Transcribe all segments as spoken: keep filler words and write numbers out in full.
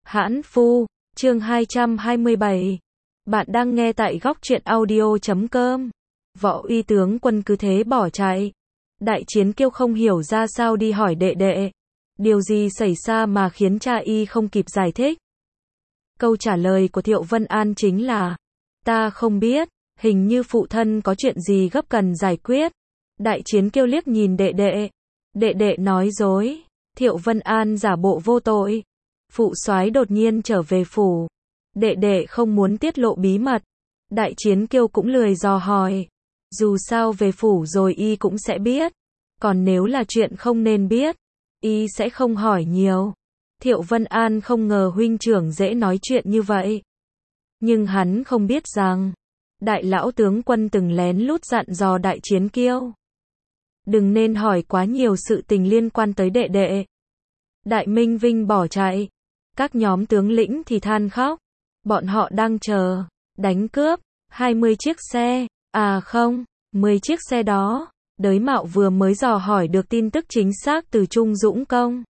Hãn Phu, chương hai trăm hai mươi bảy. Bạn đang nghe tại góc truyện audio chấm com. Võ Uy tướng quân cứ thế bỏ chạy. Đại Chiến Kiêu không hiểu ra sao đi hỏi đệ đệ. Điều gì xảy ra mà khiến cha y không kịp giải thích? Câu trả lời của Thiệu Vân An chính là: ta không biết, hình như phụ thân có chuyện gì gấp cần giải quyết. Đại Chiến Kiêu liếc nhìn đệ đệ. Đệ đệ nói dối. Thiệu Vân An giả bộ vô tội. Phụ soái đột nhiên trở về phủ. Đệ đệ không muốn tiết lộ bí mật. Đại Chiến Kiêu cũng lười dò hỏi. Dù sao về phủ rồi y cũng sẽ biết. Còn nếu là chuyện không nên biết, y sẽ không hỏi nhiều. Thiệu Vân An không ngờ huynh trưởng dễ nói chuyện như vậy. Nhưng hắn không biết rằng, đại lão tướng quân từng lén lút dặn dò Đại Chiến Kiêu. Đừng nên hỏi quá nhiều sự tình liên quan tới đệ đệ. Đại Minh Vinh bỏ chạy. Các nhóm tướng lĩnh thì than khóc. Bọn họ đang chờ đánh cướp hai mươi chiếc xe. À không, mười chiếc xe đó. Đới Mạo vừa mới dò hỏi được tin tức chính xác từ Trung Dũng Công.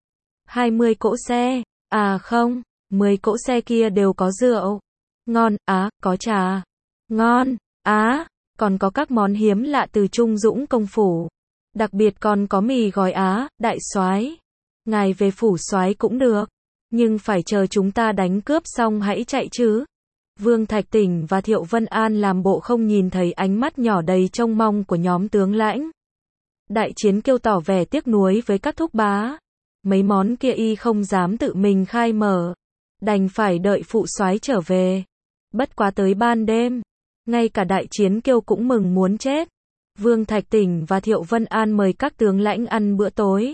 hai mươi cỗ xe. À không, mười cỗ xe kia đều có rượu. Ngon, á, có trà. Ngon, á, còn có các món hiếm lạ từ Trung Dũng Công phủ. Đặc biệt còn có mì gói á, đại soái. Ngài về phủ soái cũng được. Nhưng phải chờ chúng ta đánh cướp xong hãy chạy chứ. Vương Thạch Tỉnh và Thiệu Vân An làm bộ không nhìn thấy ánh mắt nhỏ đầy trông mong của nhóm tướng lãnh. Đại Chiến Kiêu tỏ vẻ tiếc nuối với các thúc bá. Mấy món kia y không dám tự mình khai mở. Đành phải đợi phụ soái trở về. Bất quá tới ban đêm, ngay cả Đại Chiến Kiêu cũng mừng muốn chết. Vương Thạch Tỉnh và Thiệu Vân An mời các tướng lãnh ăn bữa tối.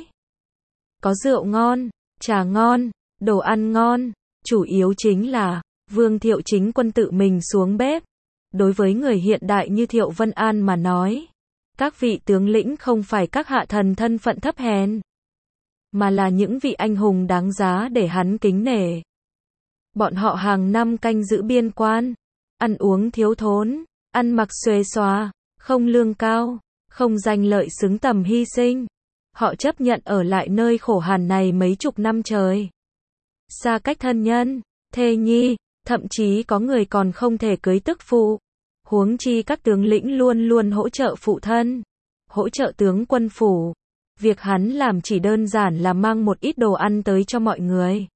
Có rượu ngon, trà ngon, đồ ăn ngon, chủ yếu chính là Vương Thiệu chính quân tự mình xuống bếp. Đối với người hiện đại như Thiệu Vân An mà nói, các vị tướng lĩnh không phải các hạ thần thân phận thấp hèn, mà là những vị anh hùng đáng giá để hắn kính nể. Bọn họ hàng năm canh giữ biên quan, ăn uống thiếu thốn, ăn mặc xuề xòa, không lương cao, không danh lợi xứng tầm hy sinh. Họ chấp nhận ở lại nơi khổ hàn này mấy chục năm trời. Xa cách thân nhân, thê nhi, thậm chí có người còn không thể cưới tức phụ. Huống chi các tướng lĩnh luôn luôn hỗ trợ phụ thân, hỗ trợ tướng quân phủ. Việc hắn làm chỉ đơn giản là mang một ít đồ ăn tới cho mọi người.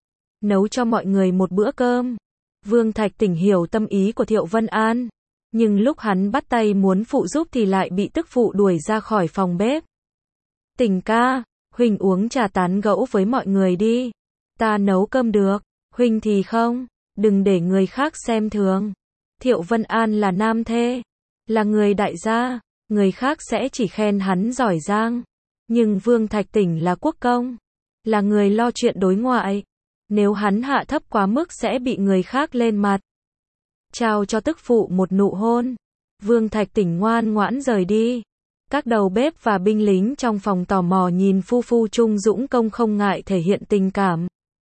Nấu cho mọi người một bữa cơm. Vương Thạch Tỉnh hiểu tâm ý của Thiệu Vân An. Nhưng lúc hắn bắt tay muốn phụ giúp thì lại bị tức phụ đuổi ra khỏi phòng bếp. Tỉnh ca, huynh uống trà tán gẫu với mọi người đi. Ta nấu cơm được, huynh thì không, đừng để người khác xem thường. Thiệu Vân An là nam thê, là người đại gia, người khác sẽ chỉ khen hắn giỏi giang. Nhưng Vương Thạch Tỉnh là quốc công, là người lo chuyện đối ngoại. Nếu hắn hạ thấp quá mức sẽ bị người khác lên mặt. Trao cho tức phụ một nụ hôn. Vương Thạch Tỉnh ngoan ngoãn rời đi. Các đầu bếp và binh lính trong phòng tò mò nhìn phu phu Trung Dũng Công không ngại thể hiện tình cảm.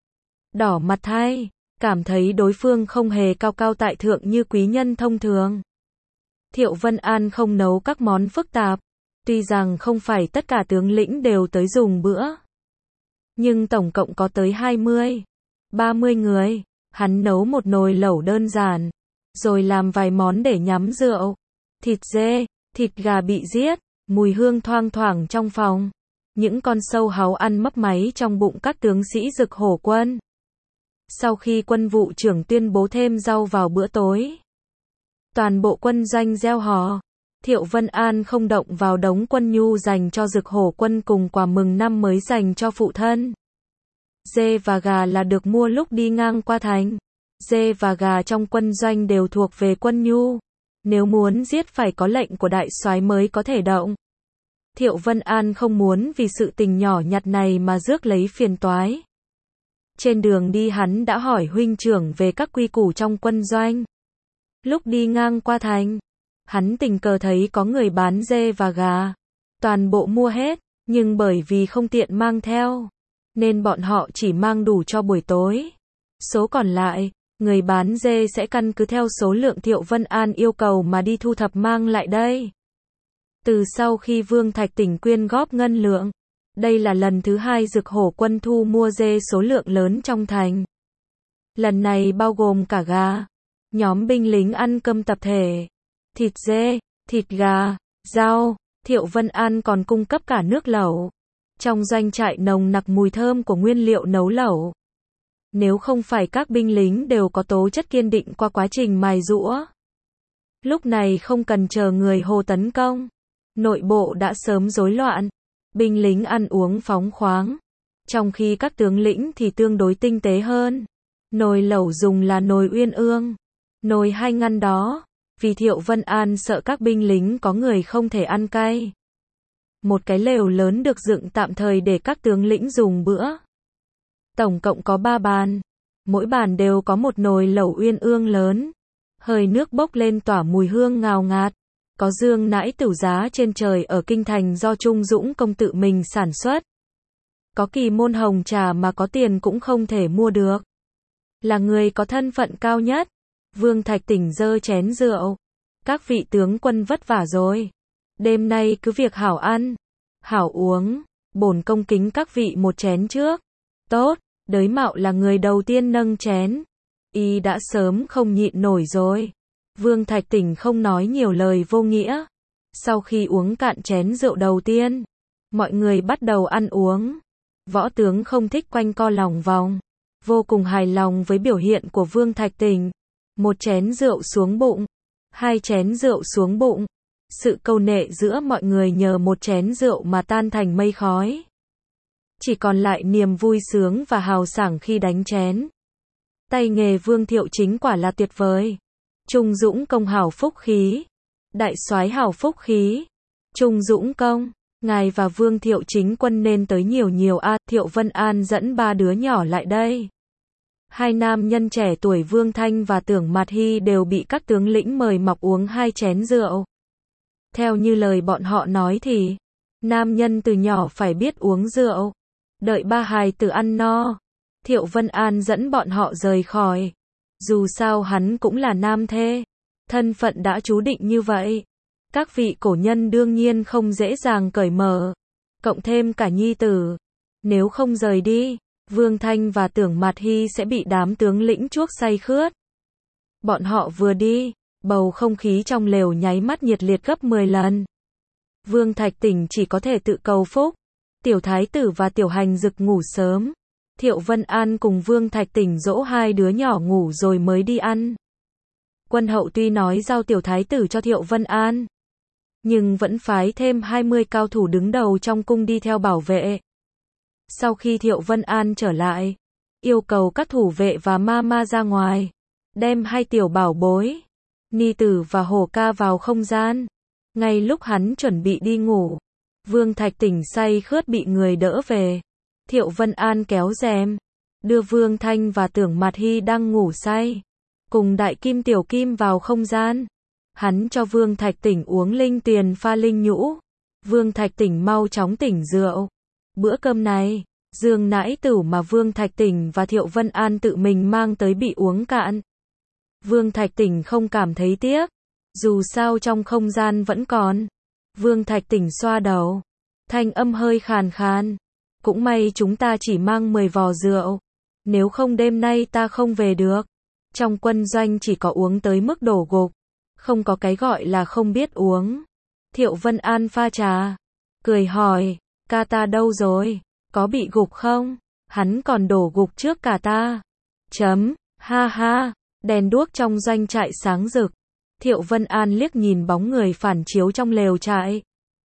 Đỏ mặt thay, cảm thấy đối phương không hề cao cao tại thượng như quý nhân thông thường. Thiệu Vân An không nấu các món phức tạp. Tuy rằng không phải tất cả tướng lĩnh đều tới dùng bữa. Nhưng tổng cộng có tới hai mươi, ba mươi người. Hắn nấu một nồi lẩu đơn giản. Rồi làm vài món để nhắm rượu. Thịt dê, thịt gà bị giết. Mùi hương thoang thoảng trong phòng. Những con sâu háu ăn mấp máy trong bụng các tướng sĩ Dực Hổ quân. Sau khi quân vụ trưởng tuyên bố thêm rau vào bữa tối, toàn bộ quân doanh reo hò. Thiệu Vân An không động vào đống quân nhu dành cho Dực Hổ quân cùng quà mừng năm mới dành cho phụ thân. Dê và gà là được mua lúc đi ngang qua thành. Dê và gà trong quân doanh đều thuộc về quân nhu. Nếu muốn giết phải có lệnh của đại soái mới có thể động. Thiệu Vân An không muốn vì sự tình nhỏ nhặt này mà rước lấy phiền toái. Trên đường đi hắn đã hỏi huynh trưởng về các quy củ trong quân doanh. Lúc đi ngang qua thành, hắn tình cờ thấy có người bán dê và gà. Toàn bộ mua hết, nhưng bởi vì không tiện mang theo, nên bọn họ chỉ mang đủ cho buổi tối. Số còn lại, người bán dê sẽ căn cứ theo số lượng Thiệu Vân An yêu cầu mà đi thu thập mang lại đây. Từ sau khi Vương Thạch Tỉnh quyên góp ngân lượng, đây là lần thứ hai Dực Hổ quân thu mua dê số lượng lớn trong thành. Lần này bao gồm cả gà. Nhóm binh lính ăn cơm tập thể. Thịt dê, thịt gà, rau. Thiệu Vân An còn cung cấp cả nước lẩu. Trong doanh trại nồng nặc mùi thơm của nguyên liệu nấu lẩu. Nếu không phải các binh lính đều có tố chất kiên định qua quá trình mài giũa, lúc này không cần chờ người Hồ tấn công, nội bộ đã sớm rối loạn. Binh lính ăn uống phóng khoáng, trong khi các tướng lĩnh thì tương đối tinh tế hơn. Nồi lẩu dùng là nồi uyên ương, nồi hai ngăn đó, vì Thiệu Vân An sợ các binh lính có người không thể ăn cay. Một cái lều lớn được dựng tạm thời để các tướng lĩnh dùng bữa. Tổng cộng có ba bàn, mỗi bàn đều có một nồi lẩu uyên ương lớn. Hơi nước bốc lên tỏa mùi hương ngào ngạt. Có dương nãi tửu giá trên trời ở kinh thành do Trung Dũng công tự mình sản xuất. Có kỳ môn hồng trà mà có tiền cũng không thể mua được. Là người có thân phận cao nhất, Vương Thạch Tỉnh giơ chén rượu. Các vị tướng quân vất vả rồi. Đêm nay cứ việc hảo ăn, hảo uống, bổn công kính các vị một chén trước. Tốt, Đới Mạo là người đầu tiên nâng chén. Y đã sớm không nhịn nổi rồi. Vương Thạch Tỉnh không nói nhiều lời vô nghĩa. Sau khi uống cạn chén rượu đầu tiên, mọi người bắt đầu ăn uống. Võ tướng không thích quanh co lòng vòng, vô cùng hài lòng với biểu hiện của Vương Thạch Tỉnh. Một chén rượu xuống bụng, hai chén rượu xuống bụng. Sự câu nệ giữa mọi người nhờ một chén rượu mà tan thành mây khói. Chỉ còn lại niềm vui sướng và hào sảng khi đánh chén. Tay nghề Vương Thiệu chính quả là tuyệt vời. Trung Dũng công hảo phúc khí. Đại soái hảo phúc khí. Trung Dũng công, ngài và Vương Thiệu chính quân nên tới nhiều nhiều a. À, Thiệu Vân An dẫn ba đứa nhỏ lại đây. Hai nam nhân trẻ tuổi Vương Thanh và Tưởng Mạt Hy đều bị các tướng lĩnh mời mọc uống hai chén rượu. Theo như lời bọn họ nói thì, nam nhân từ nhỏ phải biết uống rượu. Đợi ba hài tử ăn no, Thiệu Vân An dẫn bọn họ rời khỏi. Dù sao hắn cũng là nam thê, thân phận đã chú định như vậy. Các vị cổ nhân đương nhiên không dễ dàng cởi mở, cộng thêm cả nhi tử. Nếu không rời đi, Vương Thanh và Tưởng Mạt Hy sẽ bị đám tướng lĩnh chuốc say khướt. Bọn họ vừa đi, bầu không khí trong lều nháy mắt nhiệt liệt gấp mười lần. Vương Thạch Tỉnh chỉ có thể tự cầu phúc. Tiểu Thái Tử và Tiểu Hành Dực ngủ sớm. Thiệu Vân An cùng Vương Thạch Tỉnh dỗ hai đứa nhỏ ngủ rồi mới đi ăn. Quân hậu tuy nói giao Tiểu Thái Tử cho Thiệu Vân An, nhưng vẫn phái thêm hai mươi cao thủ đứng đầu trong cung đi theo bảo vệ. Sau khi Thiệu Vân An trở lại, yêu cầu các thủ vệ và ma ma ra ngoài, đem hai tiểu bảo bối, Ni Tử và Hổ Ca vào không gian. Ngay lúc hắn chuẩn bị đi ngủ, Vương Thạch Tỉnh say khướt bị người đỡ về. Thiệu Vân An kéo rèm, đưa Vương Thanh và Tưởng Mạt Hy đang ngủ say, cùng Đại Kim Tiểu Kim vào không gian. Hắn cho Vương Thạch Tỉnh uống linh tuyền pha linh nhũ. Vương Thạch Tỉnh mau chóng tỉnh rượu. Bữa cơm này, dương nãi tửu mà Vương Thạch Tỉnh và Thiệu Vân An tự mình mang tới bị uống cạn. Vương Thạch Tỉnh không cảm thấy tiếc, dù sao trong không gian vẫn còn. Vương Thạch Tỉnh xoa đầu, thanh âm hơi khàn khàn. Cũng may chúng ta chỉ mang mười vò rượu, nếu không đêm nay ta không về được. Trong quân doanh chỉ có uống tới mức đổ gục, không có cái gọi là không biết uống. Thiệu Vân An pha trà, cười hỏi, ca ta đâu rồi, có bị gục không? Hắn còn đổ gục trước cả ta. Chấm, ha ha, đèn đuốc trong doanh trại sáng rực. Thiệu Vân An liếc nhìn bóng người phản chiếu trong lều trại,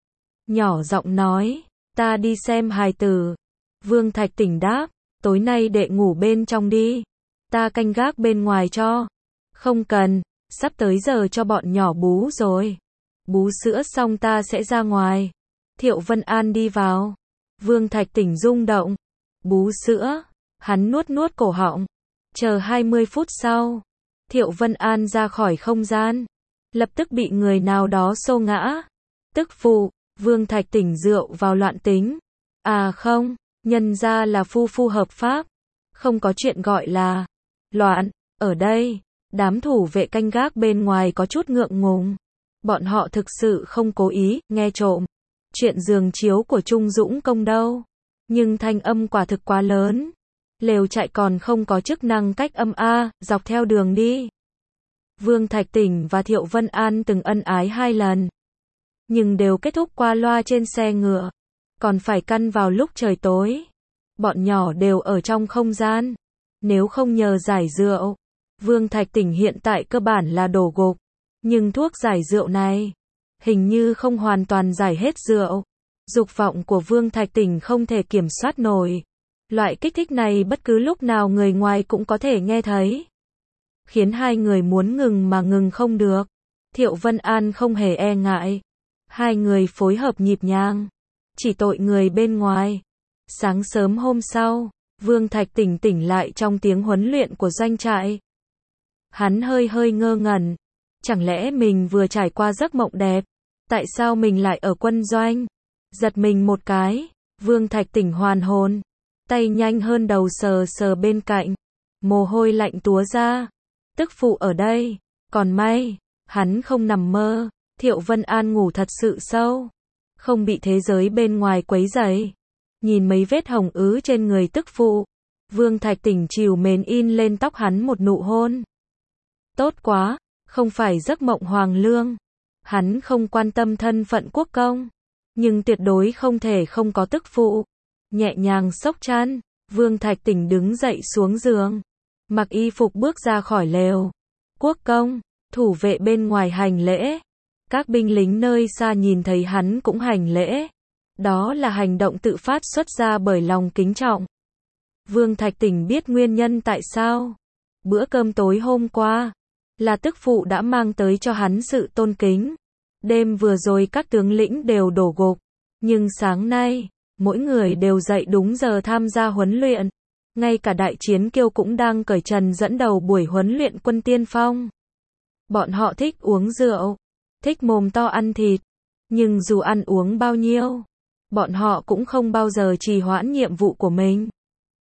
nhỏ giọng nói, ta đi xem hài tử. Vương Thạch Tỉnh đáp, tối nay đệ ngủ bên trong đi, ta canh gác bên ngoài cho. Không cần, sắp tới giờ cho bọn nhỏ bú rồi. Bú sữa xong ta sẽ ra ngoài. Thiệu Vân An đi vào. Vương Thạch Tỉnh rung động. Bú sữa, hắn nuốt nuốt cổ họng. Chờ hai mươi phút sau, Thiệu Vân An ra khỏi không gian, lập tức bị người nào đó xô ngã. Tức phụ, Vương Thạch Tỉnh rượu vào loạn tính. À không, nhân ra là phu phu hợp pháp, không có chuyện gọi là loạn. Ở đây, đám thủ vệ canh gác bên ngoài có chút ngượng ngùng. Bọn họ thực sự không cố ý nghe trộm chuyện giường chiếu của Trung Dũng công đâu, nhưng thanh âm quả thực quá lớn. Lều trại còn không có chức năng cách âm a, dọc theo đường đi. Vương Thạch Tỉnh và Thiệu Vân An từng ân ái hai lần, nhưng đều kết thúc qua loa trên xe ngựa, còn phải căn vào lúc trời tối. Bọn nhỏ đều ở trong không gian, nếu không nhờ giải rượu, Vương Thạch Tỉnh hiện tại cơ bản là đổ gục, nhưng thuốc giải rượu này, hình như không hoàn toàn giải hết rượu. Dục vọng của Vương Thạch Tỉnh không thể kiểm soát nổi. Loại kích thích này bất cứ lúc nào người ngoài cũng có thể nghe thấy, khiến hai người muốn ngừng mà ngừng không được. Thiệu Vân An không hề e ngại. Hai người phối hợp nhịp nhàng. Chỉ tội người bên ngoài. Sáng sớm hôm sau, Vương Thạch Tỉnh tỉnh lại trong tiếng huấn luyện của doanh trại. Hắn hơi hơi ngơ ngẩn. Chẳng lẽ mình vừa trải qua giấc mộng đẹp? Tại sao mình lại ở quân doanh? Giật mình một cái, Vương Thạch Tỉnh hoàn hồn. Tay nhanh hơn đầu sờ sờ bên cạnh. Mồ hôi lạnh túa ra. Tức phụ ở đây. Còn may, hắn không nằm mơ. Thiệu Vân An ngủ thật sự sâu, không bị thế giới bên ngoài quấy rầy. Nhìn mấy vết hồng ứ trên người tức phụ, Vương Thạch Tỉnh trìu mến in lên tóc hắn một nụ hôn. Tốt quá, không phải giấc mộng hoàng lương. Hắn không quan tâm thân phận quốc công, nhưng tuyệt đối không thể không có tức phụ. Nhẹ nhàng xốc chăn, Vương Thạch Tỉnh đứng dậy xuống giường, mặc y phục bước ra khỏi lều. Quốc công, thủ vệ bên ngoài hành lễ. Các binh lính nơi xa nhìn thấy hắn cũng hành lễ. Đó là hành động tự phát xuất ra bởi lòng kính trọng. Vương Thạch Tỉnh biết nguyên nhân tại sao. Bữa cơm tối hôm qua, là tức phụ đã mang tới cho hắn sự tôn kính. Đêm vừa rồi các tướng lĩnh đều đổ gục, nhưng sáng nay, mỗi người đều dậy đúng giờ tham gia huấn luyện. Ngay cả đại chiến kiêu cũng đang cởi trần dẫn đầu buổi huấn luyện quân tiên phong. Bọn họ thích uống rượu, thích mồm to ăn thịt, nhưng dù ăn uống bao nhiêu, bọn họ cũng không bao giờ trì hoãn nhiệm vụ của mình.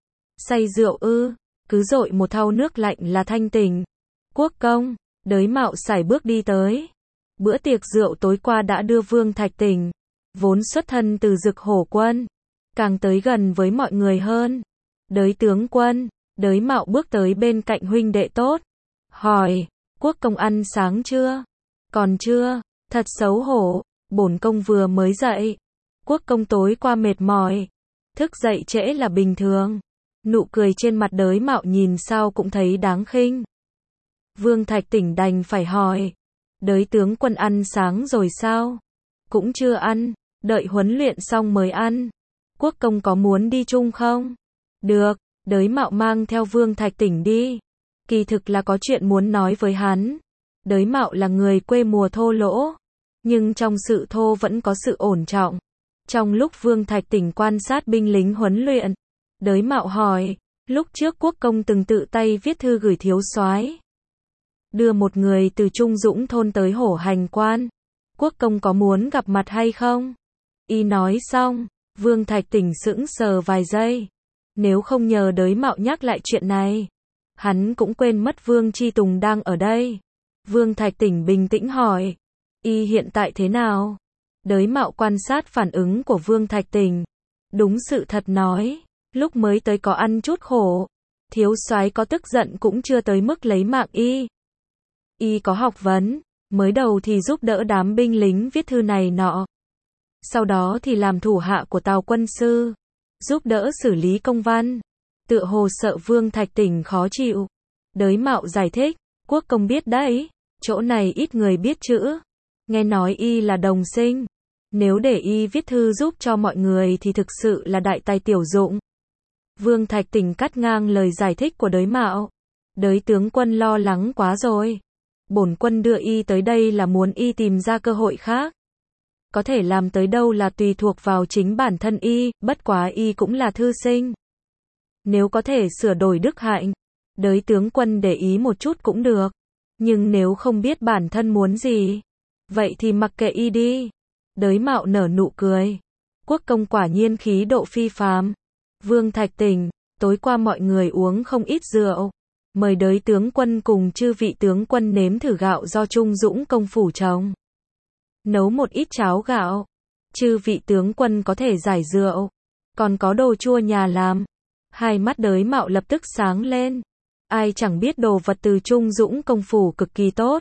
Say rượu ư, cứ dội một thau nước lạnh là thanh tỉnh. Quốc công, Đới Mạo sải bước đi tới. Bữa tiệc rượu tối qua đã đưa Vương Thạch Tỉnh, vốn xuất thân từ Dực Hổ quân, càng tới gần với mọi người hơn. Đới tướng quân, Đới Mạo bước tới bên cạnh huynh đệ tốt, hỏi, quốc công ăn sáng chưa? Còn chưa, thật xấu hổ, bổn công vừa mới dậy. Quốc công tối qua mệt mỏi, thức dậy trễ là bình thường. Nụ cười trên mặt Đới Mạo nhìn sao cũng thấy đáng khinh. Vương Thạch Tỉnh đành phải hỏi, Đới tướng quân ăn sáng rồi sao? Cũng chưa ăn, đợi huấn luyện xong mới ăn. Quốc công có muốn đi chung không? Được, Đới Mạo mang theo Vương Thạch Tỉnh đi. Kỳ thực là có chuyện muốn nói với hắn. Đới Mạo là người quê mùa thô lỗ, nhưng trong sự thô vẫn có sự ổn trọng. Trong lúc Vương Thạch Tỉnh quan sát binh lính huấn luyện, Đới Mạo hỏi, lúc trước quốc công từng tự tay viết thư gửi thiếu soái, đưa một người từ Trung Dũng thôn tới Hổ Hành quan. Quốc công có muốn gặp mặt hay không? Y nói xong, Vương Thạch Tỉnh sững sờ vài giây. Nếu không nhờ Đới Mạo nhắc lại chuyện này, hắn cũng quên mất Vương Chi Tùng đang ở đây. Vương Thạch Tỉnh bình tĩnh hỏi, y hiện tại thế nào? Đới Mạo quan sát phản ứng của Vương Thạch Tỉnh, đúng sự thật nói, lúc mới tới có ăn chút khổ, thiếu soái có tức giận cũng chưa tới mức lấy mạng y. Y có học vấn, mới đầu thì giúp đỡ đám binh lính viết thư này nọ, sau đó thì làm thủ hạ của Tào quân sư, giúp đỡ xử lý công văn. Tựa hồ sợ Vương Thạch Tỉnh khó chịu. Đới Mạo giải thích, quốc công biết đấy, chỗ này ít người biết chữ. Nghe nói y là đồng sinh, nếu để y viết thư giúp cho mọi người thì thực sự là đại tài tiểu dụng. Vương Thạch Tỉnh cắt ngang lời giải thích của Đới Mạo. Đới tướng quân lo lắng quá rồi. Bổn quân đưa y tới đây là muốn y tìm ra cơ hội khác. Có thể làm tới đâu là tùy thuộc vào chính bản thân y, bất quá y cũng là thư sinh. Nếu có thể sửa đổi đức hạnh, Đới tướng quân để ý một chút cũng được. Nhưng nếu không biết bản thân muốn gì, vậy thì mặc kệ y đi. Đới Mạo nở nụ cười. Quốc công quả nhiên khí độ phi phàm. Vương Thạch Tỉnh, tối qua mọi người uống không ít rượu. Mời Đới tướng quân cùng chư vị tướng quân nếm thử gạo do Trung Dũng công phủ trồng. Nấu một ít cháo gạo. Chư vị tướng quân có thể giải rượu. Còn có đồ chua nhà làm. Hai mắt Đới Mạo lập tức sáng lên. Ai chẳng biết đồ vật từ Trung Dũng công phủ cực kỳ tốt.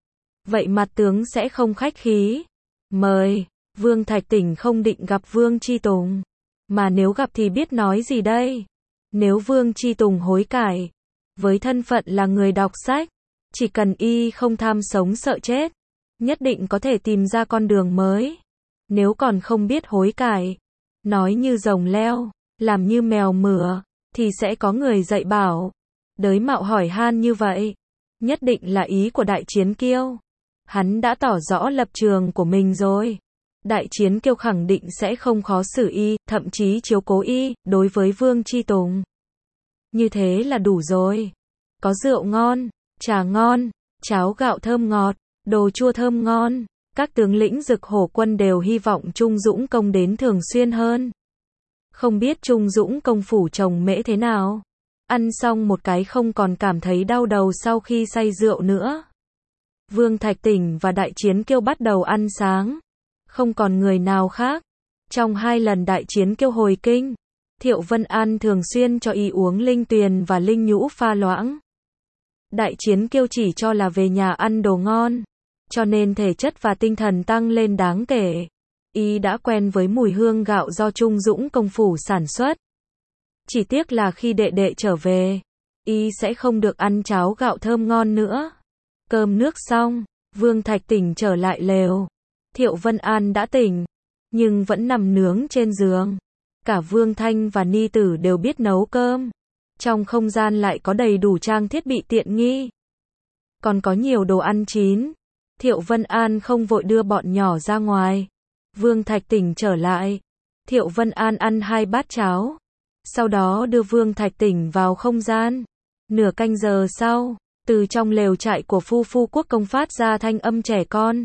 Vậy mặt tướng sẽ không khách khí. Mời, Vương Thạch Tỉnh không định gặp Vương Chi Tùng. Mà nếu gặp thì biết nói gì đây? Nếu Vương Chi Tùng hối cải, với thân phận là người đọc sách, chỉ cần y không tham sống sợ chết, nhất định có thể tìm ra con đường mới. Nếu còn không biết hối cải, nói như rồng leo, làm như mèo mửa, thì sẽ có người dạy bảo. Đới Mạo hỏi han như vậy, nhất định là ý của Đại Chiến Kiêu. Hắn đã tỏ rõ lập trường của mình rồi. Đại Chiến Kiêu khẳng định sẽ không khó xử y, thậm chí chiếu cố y, đối với Vương Chi Tùng. Như thế là đủ rồi. Có rượu ngon, trà ngon, cháo gạo thơm ngọt, đồ chua thơm ngon. Các tướng lĩnh Dực Hổ quân đều hy vọng Trung Dũng công đến thường xuyên hơn. Không biết Trung Dũng công phủ chồng mễ thế nào? Ăn xong một cái không còn cảm thấy đau đầu sau khi say rượu nữa. Vương Thạch Tỉnh và Đại Chiến Kiêu bắt đầu ăn sáng. Không còn người nào khác. Trong hai lần Đại Chiến Kiêu hồi kinh, Thiệu Vân An thường xuyên cho y uống linh tuyền và linh nhũ pha loãng. Đại Chiến Kiêu chỉ cho là về nhà ăn đồ ngon, cho nên thể chất và tinh thần tăng lên đáng kể. Y đã quen với mùi hương gạo do Trung Dũng công phủ sản xuất. Chỉ tiếc là khi đệ đệ trở về, y sẽ không được ăn cháo gạo thơm ngon nữa. Cơm nước xong, Vương Thạch Tỉnh trở lại lều. Thiệu Vân An đã tỉnh, nhưng vẫn nằm nướng trên giường. Cả Vương Thanh và Ni Tử đều biết nấu cơm. Trong không gian lại có đầy đủ trang thiết bị tiện nghi. Còn có nhiều đồ ăn chín. Thiệu Vân An không vội đưa bọn nhỏ ra ngoài. Vương Thạch Tỉnh trở lại. Thiệu Vân An ăn hai bát cháo. Sau đó đưa Vương Thạch Tỉnh vào không gian. Nửa canh giờ sau, từ trong lều trại của Phu Phu Quốc công phát ra thanh âm trẻ con.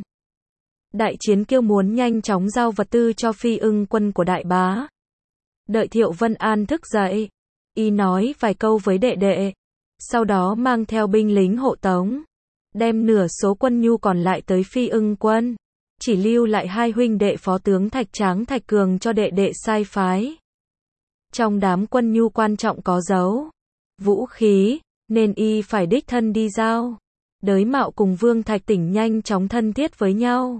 Đại Chiến Kiêu muốn nhanh chóng giao vật tư cho Phi Ưng quân của đại bá. Đợi Thiệu Vân An thức dậy, y nói vài câu với đệ đệ, sau đó mang theo binh lính hộ tống, đem nửa số quân nhu còn lại tới Phi Ưng quân, chỉ lưu lại hai huynh đệ phó tướng Thạch Tráng Thạch Cường cho đệ đệ sai phái. Trong đám quân nhu quan trọng có dấu vũ khí, nên y phải đích thân đi giao. Đới Mạo cùng Vương Thạch Tỉnh nhanh chóng thân thiết với nhau.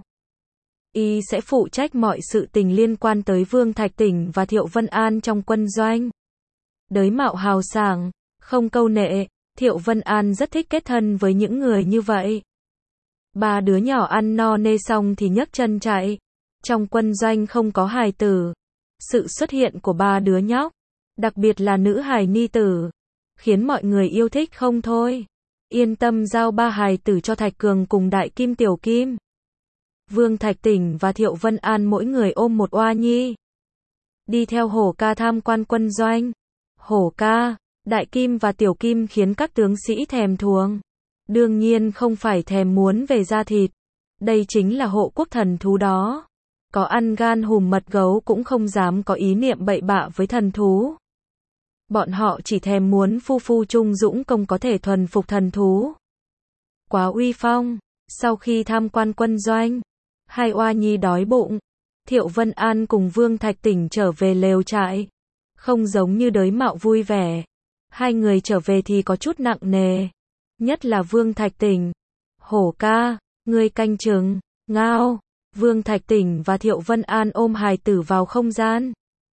Y sẽ phụ trách mọi sự tình liên quan tới Vương Thạch Tỉnh và Thiệu Vân An trong quân doanh. Đới Mạo hào sảng, không câu nệ, Thiệu Vân An rất thích kết thân với những người như vậy. Ba đứa nhỏ ăn no nê xong thì nhấc chân chạy. Trong quân doanh không có hài tử. Sự xuất hiện của ba đứa nhóc, đặc biệt là nữ hài Ni Tử, khiến mọi người yêu thích không thôi. Yên tâm giao ba hài tử cho Thạch Cường cùng Đại Kim Tiểu Kim. Vương Thạch Tỉnh và Thiệu Vân An mỗi người ôm một oa nhi. Đi theo Hổ ca tham quan quân doanh. Hổ ca, Đại Kim và Tiểu Kim khiến các tướng sĩ thèm thuồng. Đương nhiên không phải thèm muốn về da thịt. Đây chính là hộ quốc thần thú đó. Có ăn gan hùm mật gấu cũng không dám có ý niệm bậy bạ với thần thú. Bọn họ chỉ thèm muốn Phu Phu Trung Dũng công có thể thuần phục thần thú. Quá uy phong. Sau khi tham quan quân doanh, hai oa nhi đói bụng. Thiệu Vân An cùng Vương Thạch Tỉnh trở về lều trại. Không giống như Đới Mạo vui vẻ. Hai người trở về thì có chút nặng nề. Nhất là Vương Thạch Tỉnh. Hổ ca, ngươi canh chừng. Ngao. Vương Thạch Tỉnh và Thiệu Vân An ôm hài tử vào không gian.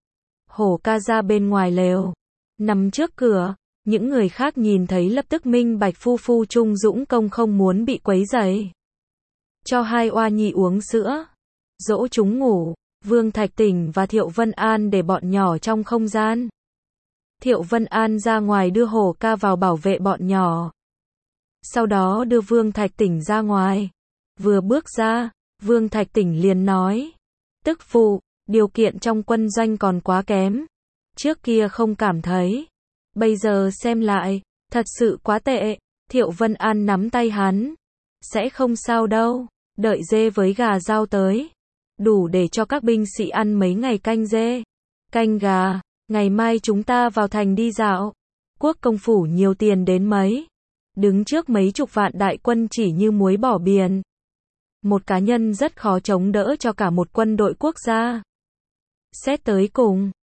Hổ ca ra bên ngoài lều, nằm trước cửa. Những người khác nhìn thấy lập tức minh bạch Phu Phu Trung Dũng công không muốn bị quấy rầy. Cho hai oa nhi uống sữa, dỗ chúng ngủ. Vương Thạch Tỉnh và Thiệu Vân An để bọn nhỏ trong không gian. Thiệu Vân An ra ngoài đưa Hổ ca vào bảo vệ bọn nhỏ. Sau đó đưa Vương Thạch Tỉnh ra ngoài. Vừa bước ra, Vương Thạch Tỉnh liền nói: Tức phụ, điều kiện trong quân doanh còn quá kém. Trước kia không cảm thấy, bây giờ xem lại, thật sự quá tệ. Thiệu Vân An nắm tay hắn. Sẽ không sao đâu, đợi dê với gà rau tới. Đủ để cho các binh sĩ ăn mấy ngày canh dê, canh gà. Ngày mai chúng ta vào thành đi dạo. Quốc công phủ nhiều tiền đến mấy. Đứng trước mấy chục vạn đại quân chỉ như muối bỏ biển. Một cá nhân rất khó chống đỡ cho cả một quân đội quốc gia. Xét tới cùng,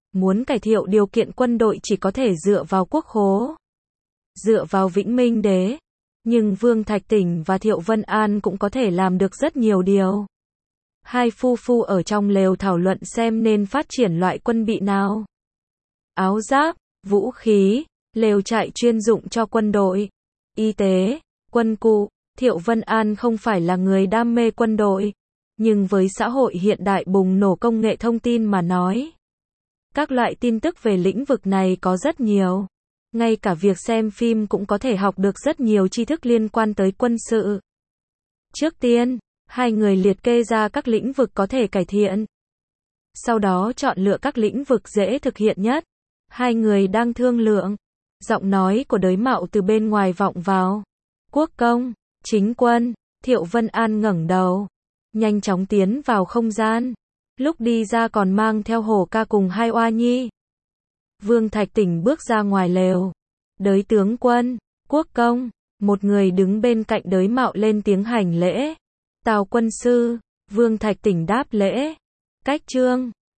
Muốn cải thiện điều kiện quân đội chỉ có thể dựa vào quốc khố, dựa vào Vĩnh Minh Đế. Nhưng Vương Thạch Tỉnh và Thiệu Vân An cũng có thể làm được rất nhiều điều. Hai phu phu ở trong lều thảo luận xem nên phát triển loại quân bị nào. Áo giáp, vũ khí, lều trại chuyên dụng cho quân đội, y tế, quân cụ. Thiệu Vân An không phải là người đam mê quân đội, nhưng với xã hội hiện đại bùng nổ công nghệ thông tin mà nói, các loại tin tức về lĩnh vực này có rất nhiều. Ngay cả việc xem phim cũng có thể học được rất nhiều tri thức liên quan tới quân sự. Trước tiên, hai người liệt kê ra các lĩnh vực có thể cải thiện. Sau đó chọn lựa các lĩnh vực dễ thực hiện nhất. Hai người đang thương lượng. Giọng nói của Đới Mạo từ bên ngoài vọng vào. Quốc công, chính quân. Thiệu Vân An ngẩng đầu, nhanh chóng tiến vào không gian. Lúc đi ra còn mang theo Hổ Ca cùng hai oa nhi. Vương Thạch Tỉnh bước ra ngoài lều. Đới tướng quân, quốc công. Một người đứng bên cạnh Đới Mạo lên tiếng hành lễ. Tào quân sư. Vương Thạch Tỉnh đáp lễ. Cách trương.